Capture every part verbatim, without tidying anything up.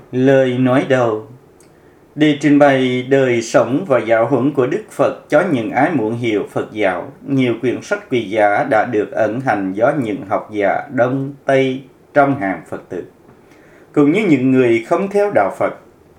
Lời nói đầu. Để trình bày đời sống và giáo huấn của Đức Phật cho những ai muốn hiểu Phật giáo, nhiều quyển sách quý giá đã được ấn hành do những học giả Đông Tây trong hàng Phật tử, cũng như những người không theo đạo Phật.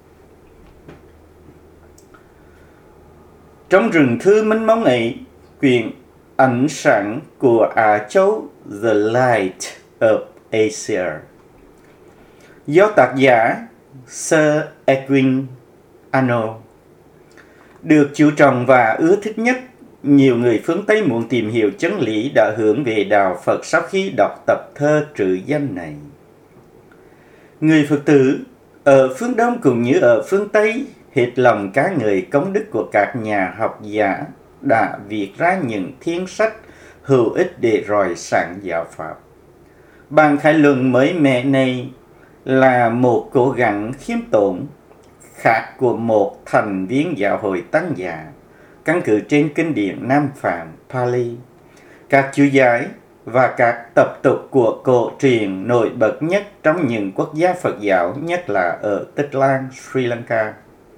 Trong rừng thư mênh mông ấy, quyển Ánh sáng của Á Châu, The Light of Asia, do tác giả Sir Edwin Arnold, được chú trọng và ưa thích nhất. Nhiều người phương Tây muốn tìm hiểu chân lý đã hướng về đạo Phật sau khi đọc tập thơ trữ danh này. Người Phật tử ở phương Đông cũng như ở phương Tây hết lòng ca ngợi công đức của các nhà học giả đã viết ra những thiên sách hữu ích để rọi sáng giáo pháp. Bản khai luận mới mẻ này là một cố gắng khiêm tốn khác của một thành viên giáo hội Tăng Giả, căn cứ trên kinh điển Nam Phạn Pali, các chú giải và các tập tục của cổ truyền nổi bật nhất trong những quốc gia Phật giáo, nhất là ở Tích Lan, Sri Lanka.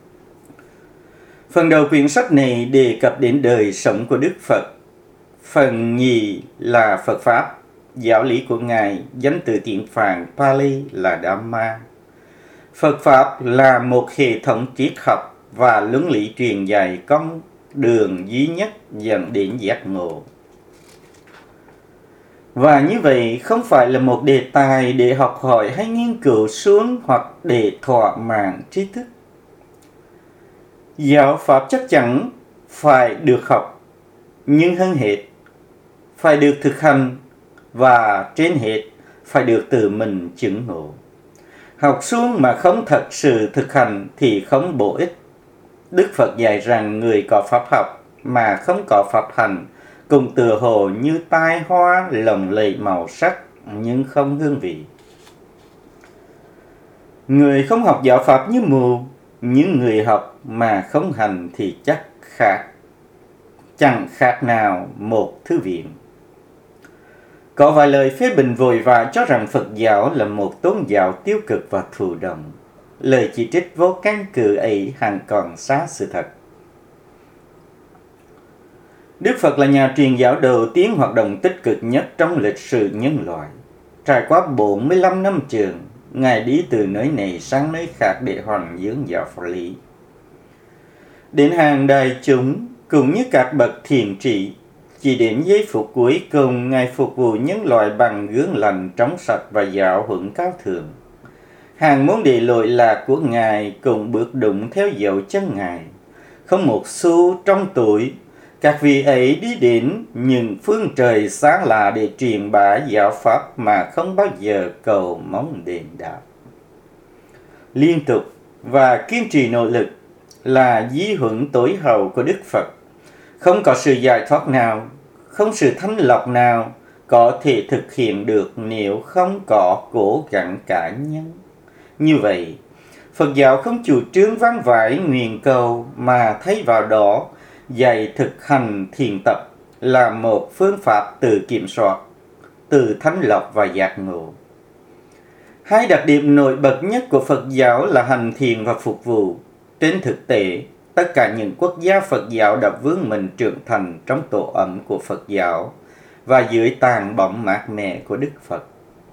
Phần đầu quyển sách này đề cập đến đời sống của Đức Phật. Phần nhì là Phật Pháp, giáo lý của Ngài, danh từ tiếng Phạn Pali là Dhamma. Phật Pháp là một hệ thống triết học và luân lý truyền dạy con đường duy nhất dẫn đến giác ngộ. Và như vậy không phải là một đề tài để học hỏi hay nghiên cứu xuống hoặc để thỏa mãn tri thức. Giáo Pháp chắc chắn phải được học, nhưng hơn hết phải được thực hành và trên hết phải được tự mình chứng ngộ. Học xuống mà không thật sự thực hành thì không bổ ích. Đức Phật dạy rằng người có pháp học mà không có pháp hành cùng tựa hồ như tai hoa lộng lẫy màu sắc nhưng không hương vị. Người không học giáo pháp như mù, nhưng người học mà không hành thì chắc khác, chẳng khác nào một thư viện. Có vài lời phê bình vội vã cho rằng Phật giáo là một tôn giáo tiêu cực và thụ động. Lời chỉ trích vô căn cứ ấy hẳn còn xa sự thật. Đức Phật là nhà truyền giáo đầu tiên hoạt động tích cực nhất trong lịch sử nhân loại. Trải qua bốn mươi lăm năm trường, Ngài đi từ nơi này sang nơi khác để hoàn dưỡng giáo pháp lý. Đến hàng đại chúng cũng như các bậc thiện trị, chỉ đến giây phút cuối cùng Ngài phục vụ nhân loại bằng gương lành trong sạch và giáo huấn cao thượng. Hàng môn đệ lỗi lạc của Ngài cũng bước đúng theo dấu chân Ngài. Không một xu trong túi, các vị ấy đi đến những phương trời xa lạ để truyền bá giáo pháp mà không bao giờ cầu mong đền đáp. Liên tục và kiên trì nỗ lực là di huấn tối hậu của Đức Phật. Không có sự giải thoát nào, không sự thanh lọc nào có thể thực hiện được nếu không có cố gắng cá nhân. Như vậy, Phật giáo không chủ trương vang vãi nguyện cầu mà thay vào đó dạy thực hành thiền tập là một phương pháp tự kiểm soát, tự thanh lọc và giác ngộ. Hai đặc điểm nổi bật nhất của Phật giáo là hành thiền và phục vụ. Trên thực tế, tất cả những quốc gia Phật giáo đã vươn mình trưởng thành trong tổ ấm của Phật giáo và dưới tàn bóng mát mẻ của Đức Phật.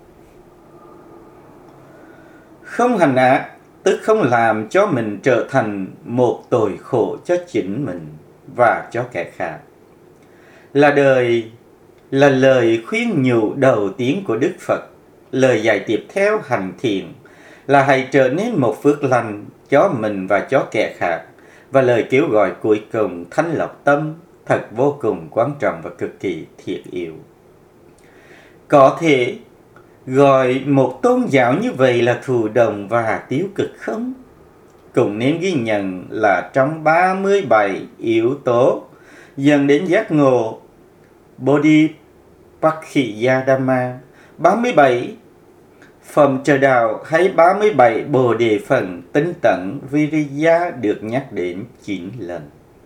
Không hành ác, tức không làm cho mình trở thành một tội khổ cho chính mình và cho kẻ khác. Là đời, là lời khuyên nhủ đầu tiên của Đức Phật. Lời dạy tiếp theo hành thiện là hãy trở nên một phước lành cho mình và cho kẻ khác. Và lời kêu gọi cuối cùng thanh lọc tâm thật vô cùng quan trọng và cực kỳ thiết yếu. Có thể gọi một tôn giáo như vậy là thụ động và tiêu cực không? Cũng nên ghi nhận là trong ba mươi bảy yếu tố dẫn đến giác ngộ Bodhipakkhya Dhamma, ba mươi bảy phẩm trợ đạo hay ba mươi bảy bồ đề phần tinh tấn Viriya được nhắc đến chín lần.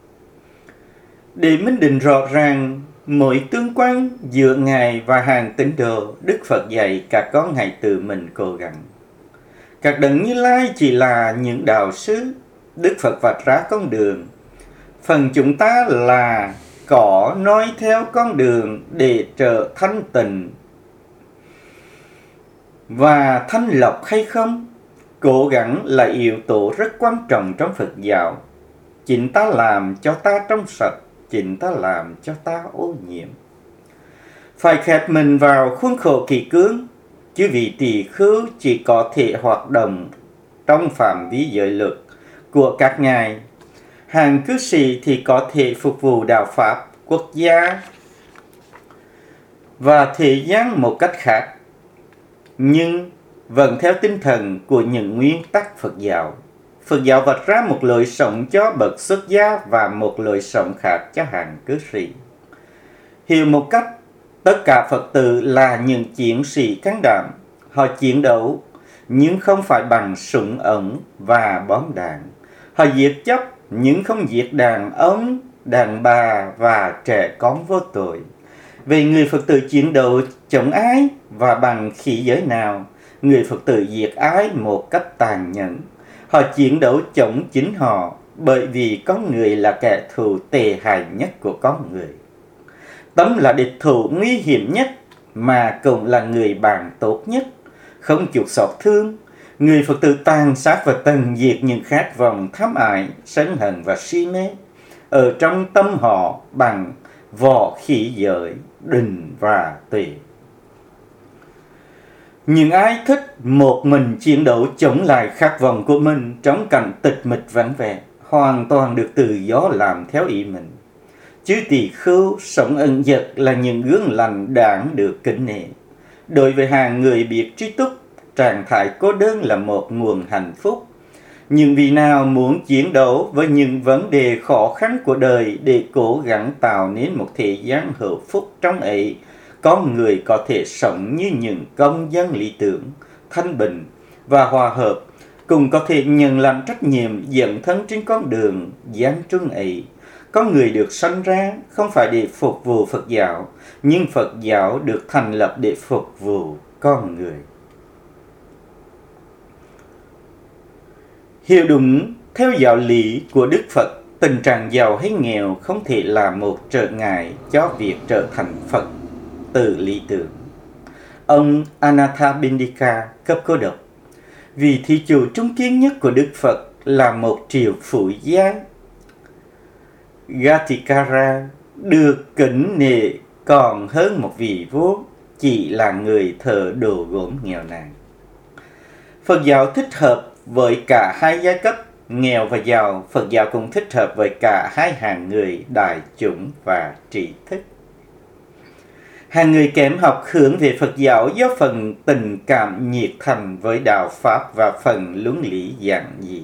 Để minh định rõ ràng mối tương quan giữa Ngài và hàng tín đồ, Đức Phật dạy các con hãy tự mình cố gắng. Các đấng Như Lai chỉ là những đạo sư. Đức Phật vạch ra con đường. Phần chúng ta là có nói theo con đường để trở thanh tịnh và thanh lọc hay không? Cố gắng là yếu tố rất quan trọng trong Phật giáo. Chính ta làm cho ta trong sạch, chính ta làm cho ta ô nhiễm. Phải khép mình vào khuôn khổ kỷ cương, chứ vì tỳ khưu chỉ có thể hoạt động trong phạm vi giới luật của các ngài. Hàng cư sĩ thì có thể phục vụ đạo Pháp, quốc gia và thế gian một cách khác, nhưng vẫn theo tinh thần của những nguyên tắc Phật giáo. Phật giáo vạch ra một lối sống cho bậc xuất gia và một lối sống khác cho hàng cư sĩ. Hiểu một cách, tất cả Phật tử là những chiến sĩ can đảm. Họ chiến đấu, nhưng không phải bằng súng ống và bom đạn. Họ giết chóc, nhưng không giết đàn ông, đàn bà và trẻ con vô tội. Về người Phật tử chiến đấu chống ai và bằng khí giới nào, người Phật tử diệt ai một cách tàn nhẫn. Họ chiến đấu chống chính họ, bởi vì con người là kẻ thù tệ hại nhất của con người. Tâm là địch thủ nguy hiểm nhất, mà cũng là người bạn tốt nhất, không chút xót thương. Người Phật tử tàn sát và tận diệt những khát vọng tham ái, sân hận và si mê ở trong tâm họ bằng võ khí giới, định và tuệ. Những ai thích một mình chiến đấu chống lại khát vọng của mình trong cảnh tịch mịch vắng vẻ, hoàn toàn được tự do làm theo ý mình. Chứ tỳ khưu sống ẩn dật là những gương lành đáng được kính nể. Đối với hàng người biết trí túc, trạng thái cô đơn là một nguồn hạnh phúc. Những vị nào muốn chiến đấu với những vấn đề khó khăn của đời để cố gắng tạo nên một thế gian hạnh phúc trong ấy, con người có thể sống như những công dân lý tưởng, thanh bình và hòa hợp, cùng có thể nhận làm trách nhiệm dẫn thân trên con đường gian truân ấy. Con người được sanh ra không phải để phục vụ Phật giáo, nhưng Phật giáo được thành lập để phục vụ con người. Hiểu đúng theo giáo lý của Đức Phật, tình trạng giàu hay nghèo không thể là một trở ngại cho việc trở thành Phật tử lý tưởng. Ông Anathapindika cấp cô độc, vị thí chủ trung kiên nhất của Đức Phật là một triệu phú gia Gatikara, được kính nể còn hơn một vị vua, chỉ là người thợ đồ gốm nghèo nàn. Phật giáo thích hợp với cả hai giai cấp, nghèo và giàu. Phật giáo cũng thích hợp với cả hai hàng người, đại chúng và trí thức. Hàng người kém học hướng về Phật giáo do phần tình cảm nhiệt thành với đạo Pháp và phần luân lý giản dị.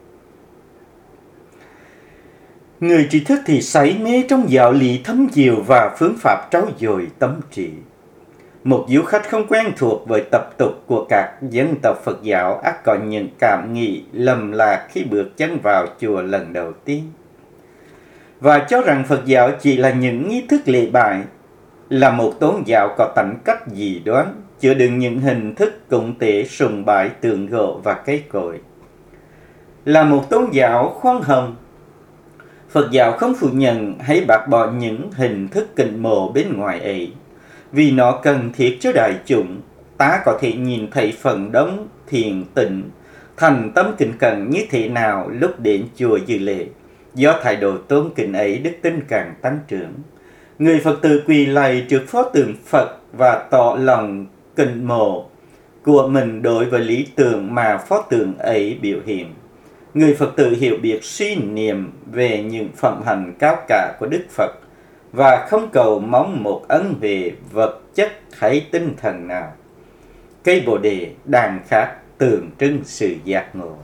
Người trí thức thì say mê trong giáo lý thâm diệu và phương pháp trau dồi tâm trí. Một du khách không quen thuộc với tập tục của các dân tộc Phật giáo ắt có những cảm nghĩ lầm lạc khi bước chân vào chùa lần đầu tiên, và cho rằng Phật giáo chỉ là những nghi thức lễ bái, là một tôn giáo có tánh cách dị đoan, chứa đựng những hình thức cúng tế sùng bái tượng gỗ và cây cối. Là một tôn giáo khoan hồng, Phật giáo không phủ nhận hay bác bỏ những hình thức kính mộ bên ngoài ấy, vì nó cần thiết cho đại chúng. Ta có thể nhìn thấy phần đông thiền tịnh, thành tâm kính cẩn như thế nào lúc đến chùa dự lễ. Do thái độ tôn kính ấy, đức tin càng tăng trưởng. Người Phật tử quỳ lạy trước pho tượng Phật và tỏ lòng kính mộ của mình đối với lý tưởng mà pho tượng ấy biểu hiện. Người Phật tử hiểu biết suy niệm về những phẩm hạnh cao cả của Đức Phật và không cầu mong một ân huệ vật chất hay tinh thần nào. Cây bồ đề đàn khác tượng trưng sự giác ngộ.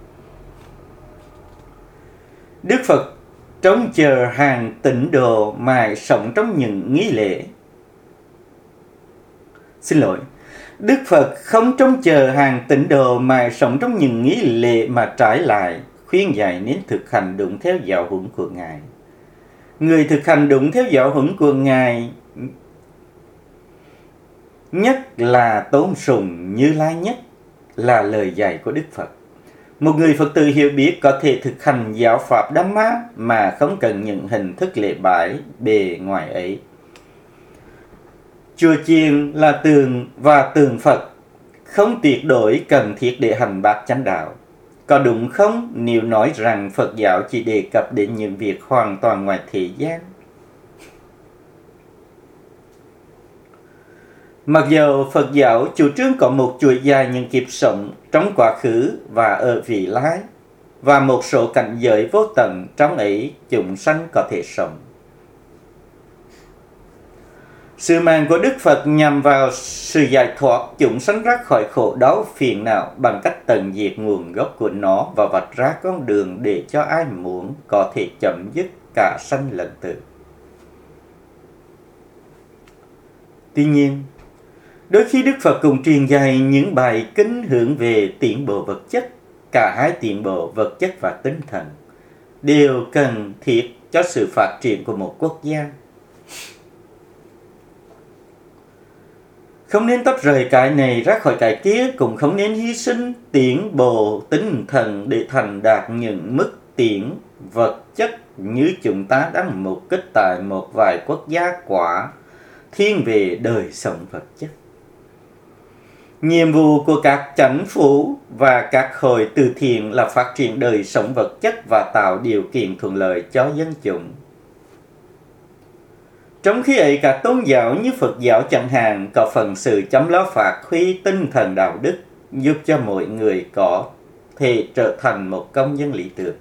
Đức Phật trông chờ hàng tín đồ mà sống trong những nghi lễ. Xin lỗi, Đức Phật không trông chờ hàng tín đồ mà sống trong những nghi lễ, mà trái lại khuyên dạy nên thực hành đúng theo giáo huấn của Ngài. Người thực hành đúng theo giáo huấn của Ngài nhất là tôn sùng Như Lai nhất, là lời dạy của Đức Phật. Một người Phật tử hiểu biết có thể thực hành giáo pháp Dhamma mà không cần những hình thức lễ bái bề ngoài ấy. Chùa chiền là tượng và tượng Phật không tuyệt đối cần thiết để hành bát chánh đạo. Có đúng không nếu nói rằng Phật giáo chỉ đề cập đến những việc hoàn toàn ngoài thế gian? Mặc dù Phật giáo chủ trương có một chuỗi dài những kiếp sống trong quá khứ và ở vị lai, và một số cảnh giới vô tận trong ấy chúng sanh có thể sống. Sứ mạng của Đức Phật nhằm vào sự giải thoát chúng sanh ra khỏi khổ đau phiền não bằng cách tận diệt nguồn gốc của nó và vạch ra con đường để cho ai muốn có thể chấm dứt cả sanh lẫn tử. Tuy nhiên, đôi khi Đức Phật cũng truyền dạy những bài kinh hướng về tiến bộ vật chất. Cả hai tiến bộ vật chất và tinh thần đều cần thiết cho sự phát triển của một quốc gia. Không nên tách rời cái này ra khỏi cái kia, cũng không nên hy sinh tiến bộ tinh thần để thành đạt những mức tiến vật chất như chúng ta đang mục kích tại một vài quốc gia quá thiên về đời sống vật chất. Nhiệm vụ của các chánh phủ và các hội từ thiện là phát triển đời sống vật chất và tạo điều kiện thuận lợi cho dân chúng. Trong khi ấy, các tôn giáo như Phật giáo chẳng hạn có phần sự chăm lo phát huy tinh thần đạo đức, giúp cho mỗi người có thể trở thành một công dân lý tưởng.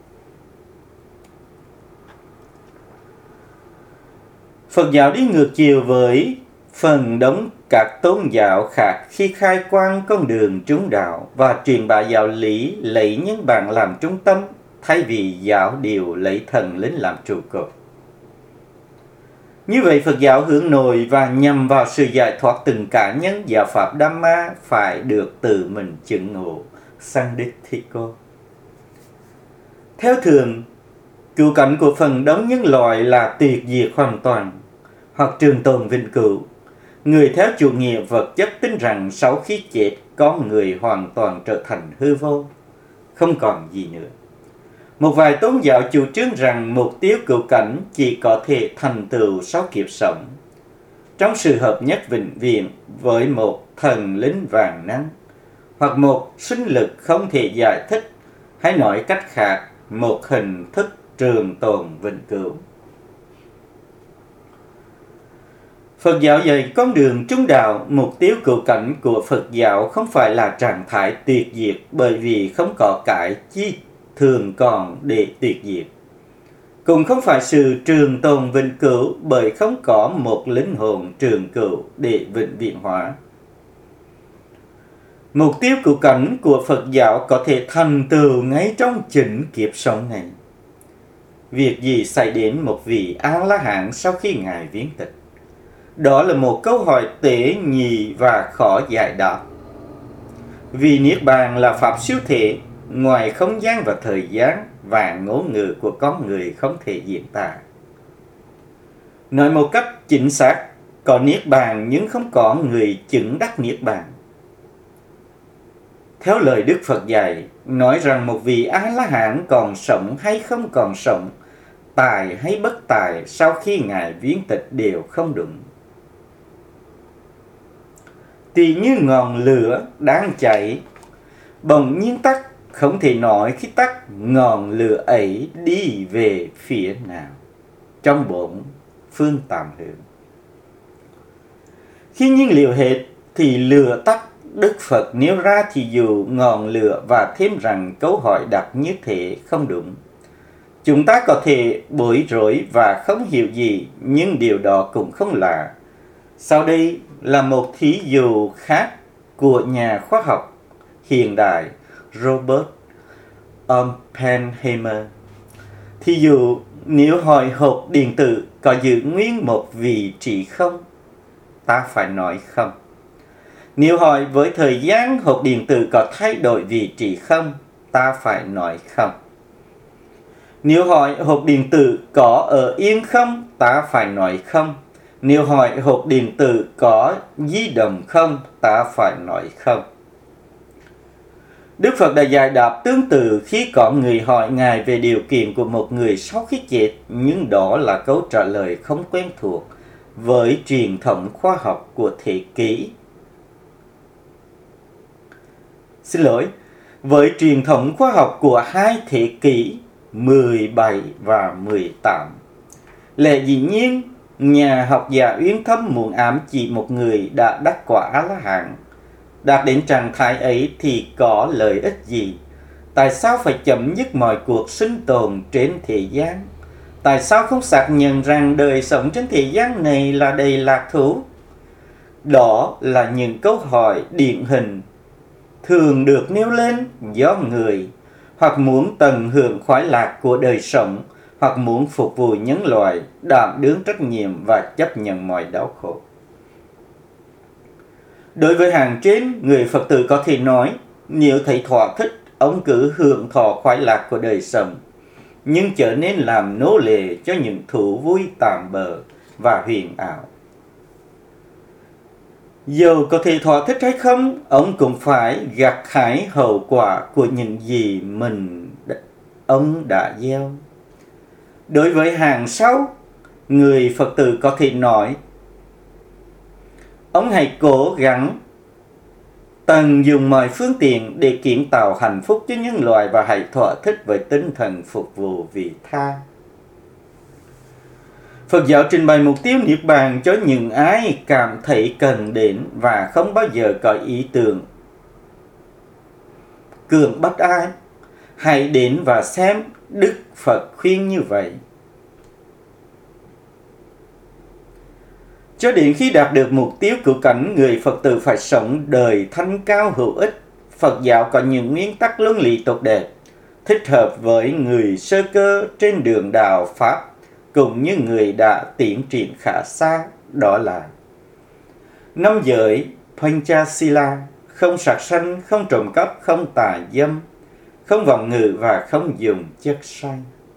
Phật giáo đi ngược chiều với phần đống các tôn giáo khác khi khai quang con đường trung đạo và truyền bá giáo lý lấy nhân bản làm trung tâm thay vì giáo điều lấy thần linh làm trụ cột. Như vậy, Phật giáo hướng nội và nhằm vào sự giải thoát từng cá nhân, giáo pháp Dhamma phải được tự mình chứng ngộ, Sandithiko. Theo thường, cứu cánh của phần đống nhân loại là tuyệt diệt hoàn toàn hoặc trường tồn vĩnh cửu. Người theo chủ nghĩa vật chất tin rằng sau khi chết, con người hoàn toàn trở thành hư vô, không còn gì nữa. Một vài tôn giáo chủ trương rằng mục tiêu cứu cánh chỉ có thể thành tựu sau kiếp sống, trong sự hợp nhất vĩnh viễn với một thần linh vạn năng, hoặc một sinh lực không thể giải thích, hay nói cách khác, một hình thức trường tồn vĩnh cửu. Phật giáo dạy con đường trung đạo, mục tiêu cứu cánh của Phật giáo không phải là trạng thái tuyệt diệt, bởi vì không có cái chi thường còn để tuyệt diệt. Cũng không phải sự trường tồn vĩnh cửu, bởi không có một linh hồn trường cửu để vĩnh viễn hóa. Mục tiêu cứu cánh của Phật giáo có thể thành tựu ngay trong chính kiếp sống này. Việc gì xảy đến một vị A-la-hán sau khi Ngài viếng tịch? Đó là một câu hỏi tế nhị và khó giải đáp. Vì Niết Bàn là pháp siêu thể, ngoài không gian và thời gian và ngôn ngữ của con người không thể diễn tả. Nói một cách chính xác, có Niết Bàn nhưng không có người chứng đắc Niết Bàn. Theo lời Đức Phật dạy, nói rằng một vị A-la-hán còn sống hay không còn sống, tài hay bất tài sau khi Ngài viếng tịch đều không đúng. Tùy như ngọn lửa đang cháy, bỗng nhiên tắt, không thể nói khi tắt ngọn lửa ấy đi về phía nào, trong bốn phương tám hướng. Khi nhiên liệu hết thì lửa tắt. Đức Phật nêu ra thì dù ngọn lửa và thêm rằng câu hỏi đặt như thế không đúng. Chúng ta có thể bối rối và không hiểu gì, nhưng điều đó cũng không lạ. Sau đây là một thí dụ khác của nhà khoa học hiện đại Robert Oppenheimer. Thí dụ, nếu hỏi hộp điện tử có giữ nguyên một vị trí không, ta phải nói không. Nếu hỏi với thời gian hộp điện tử có thay đổi vị trí không, ta phải nói không. Nếu hỏi hộp điện tử có ở yên không, ta phải nói không. Nếu hỏi hộp điện tử có di động không, ta phải nói không. Đức Phật đã giải đáp tương tự khi có người hỏi Ngài về điều kiện của một người sau khi chết, nhưng đó là câu trả lời không quen thuộc với truyền thống khoa học của thế kỷ. Xin lỗi, với truyền thống khoa học của hai thế kỷ mười bảy và mười tám. Lẽ dĩ nhiên, nhà học giả uyên thâm muốn ám chỉ một người đã đắc quả A-la-hán. Đạt đến trạng thái ấy thì có lợi ích gì? Tại sao phải chấm dứt mọi cuộc sinh tồn trên thế gian? Tại sao không xác nhận rằng đời sống trên thế gian này là đầy lạc thú? Đó là những câu hỏi điển hình thường được nêu lên do người hoặc muốn tận hưởng khoái lạc của đời sống, hoặc muốn phục vụ nhân loại, đảm đương trách nhiệm và chấp nhận mọi đau khổ. Đối với hàng trên, người Phật tử có thể nói, nếu thấy thỏa thích, ông cứ hưởng thọ khoái lạc của đời sống, nhưng trở nên làm nô lệ cho những thú vui tạm bợ và huyền ảo. Dù có thể thỏa thích hay không, ông cũng phải gặt hái hậu quả của những gì mình ông đã gieo. Đối với hàng sau, người Phật tử có thể nói, ông hãy cố gắng tận dụng mọi phương tiện để kiến tạo hạnh phúc cho nhân loại và hãy thỏa thích với tinh thần phục vụ vị tha. Phật giáo trình bày mục tiêu niết bàn cho những ai cảm thấy cần đến và không bao giờ có ý tưởng cưỡng bắt ai. Hãy đến và xem, Đức Phật khuyên như vậy. Cho đến khi đạt được mục tiêu cứu cánh, người Phật tử phải sống đời thanh cao hữu ích. Phật giáo có những nguyên tắc luân lý tốt đẹp, thích hợp với người sơ cơ trên đường đạo Pháp, cũng như người đã tiến triển khá xa, đó là năm giới Panchasila, không sát sanh, không trộm cắp, không tà dâm, không vọng ngữ và không dùng chất say.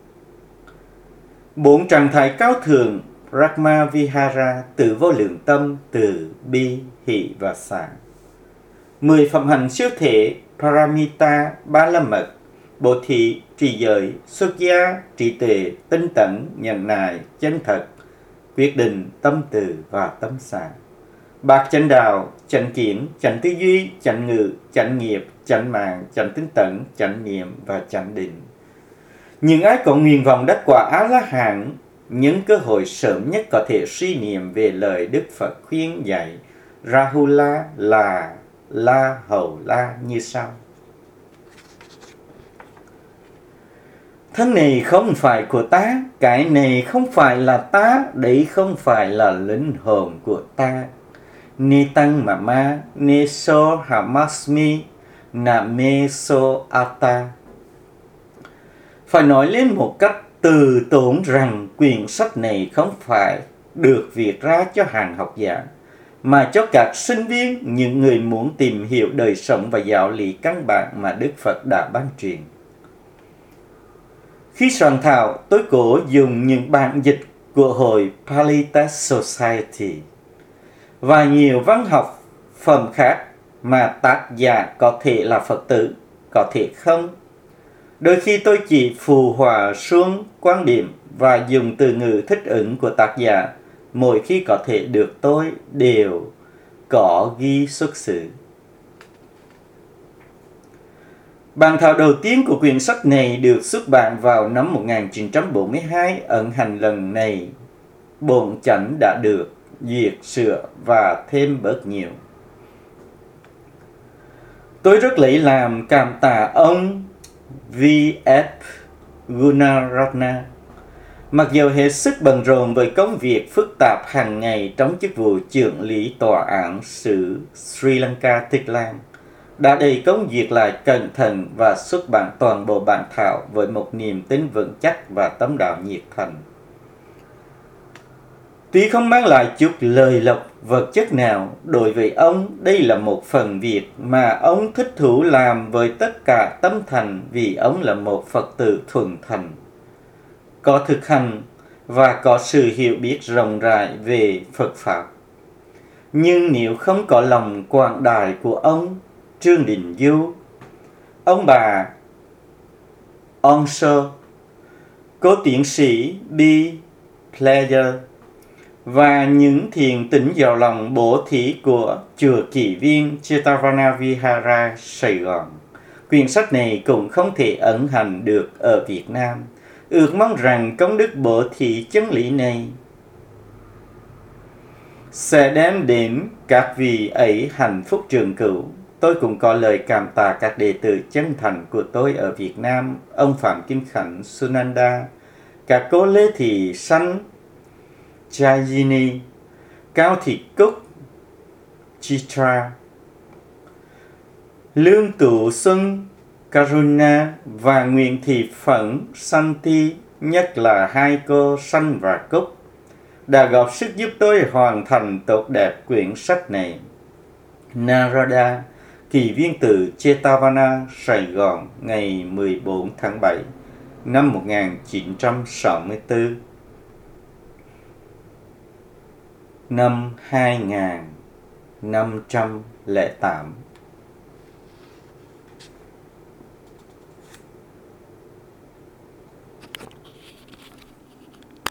Bốn trạng thái cao thượng Brahma Vihara, từ vô lượng tâm, từ bi, hỷ và xả. Mười phẩm hành siêu thể Paramita, ba la mật, bố thí, trì giới, xuất gia, trí tuệ, tinh tấn, nhận nại, chân thật, quyết định, tâm từ và tâm xả. Bát chánh đạo, chánh kiến, chánh tư duy, chánh ngữ, chánh nghiệp, chánh mạng, chánh tinh tấn, chánh niệm và chánh định. Những ai có nguyện vọng đắc quả A-la-hán, những cơ hội sớm nhất có thể suy niệm về lời Đức Phật khuyên dạy Rahula là La Hầu La như sau. Thân này không phải của ta, cái này không phải là ta, đấy không phải là linh hồn của ta. Ni tăng mama, ni so hamasmi, na me so ata. Phải nói lên một cách từ tốn rằng quyển sách này không phải được viết ra cho hàng học giả, mà cho các sinh viên, những người muốn tìm hiểu đời sống và giáo lý căn bản mà Đức Phật đã ban truyền. Khi soạn thảo, tôi cố dùng những bản dịch của hội Palita Society và nhiều văn học phẩm khác mà tác giả có thể là Phật tử, có thể không. Đôi khi tôi chỉ phù hòa xuống quan điểm và dùng từ ngữ thích ứng của tác giả, mỗi khi có thể được tôi đều có ghi xuất xứ. Bản thảo đầu tiên của quyển sách này được xuất bản vào năm một nghìn chín trăm bốn mươi hai. Ấn hành lần này, bổn chánh đã được duyệt sửa và thêm bớt nhiều. Tôi rất lấy làm cảm tạ ông vê ép Gunaratna. Mặc dù hết sức bận rộn với công việc phức tạp hàng ngày trong chức vụ trưởng lý tòa án xứ Sri Lanka Tích Lan, đã đầy công việc lại cẩn thận và xuất bản toàn bộ bản thảo với một niềm tin vững chắc và tấm đạo nhiệt thành. Tuy không mang lại chút lời lộc vật chất nào, đối với ông đây là một phần việc mà ông thích thú làm với tất cả tâm thành, vì ông là một Phật tử thuần thành, có thực hành và có sự hiểu biết rộng rãi về Phật Pháp. Nhưng nếu không có lòng quảng đại của ông Trương Đình Du, ông bà Onso, cố tiến sĩ B. Player và những thiền tĩnh giàu lòng bổ thí của chùa Kỷ Viên Jetavana Vihara, Sài Gòn. Quyển sách này cũng không thể ẩn hành được ở Việt Nam. Ước mong rằng công đức bổ thí chân lý này sẽ đem đến các vị ấy hạnh phúc trường cửu. Tôi cũng có lời cảm tạ các đệ tử chân thành của tôi ở Việt Nam, ông Phạm Kim Khánh Sunanda, các cô Lê Thị Sanh Chayini, Cao Thị Cúc Chitra, Lương Tụ Xuân Karuna và Nguyễn Thị Phẫn Santi, nhất là hai cô Sanh và Cúc, đã góp sức giúp tôi hoàn thành tốt đẹp quyển sách này. Narada, Kỷ Viên Tự Jetavana, Sài Gòn, ngày mười bốn tháng bảy năm một nghìn chín trăm sáu mươi tư. Năm hai nghìn năm trăm lẻ tám.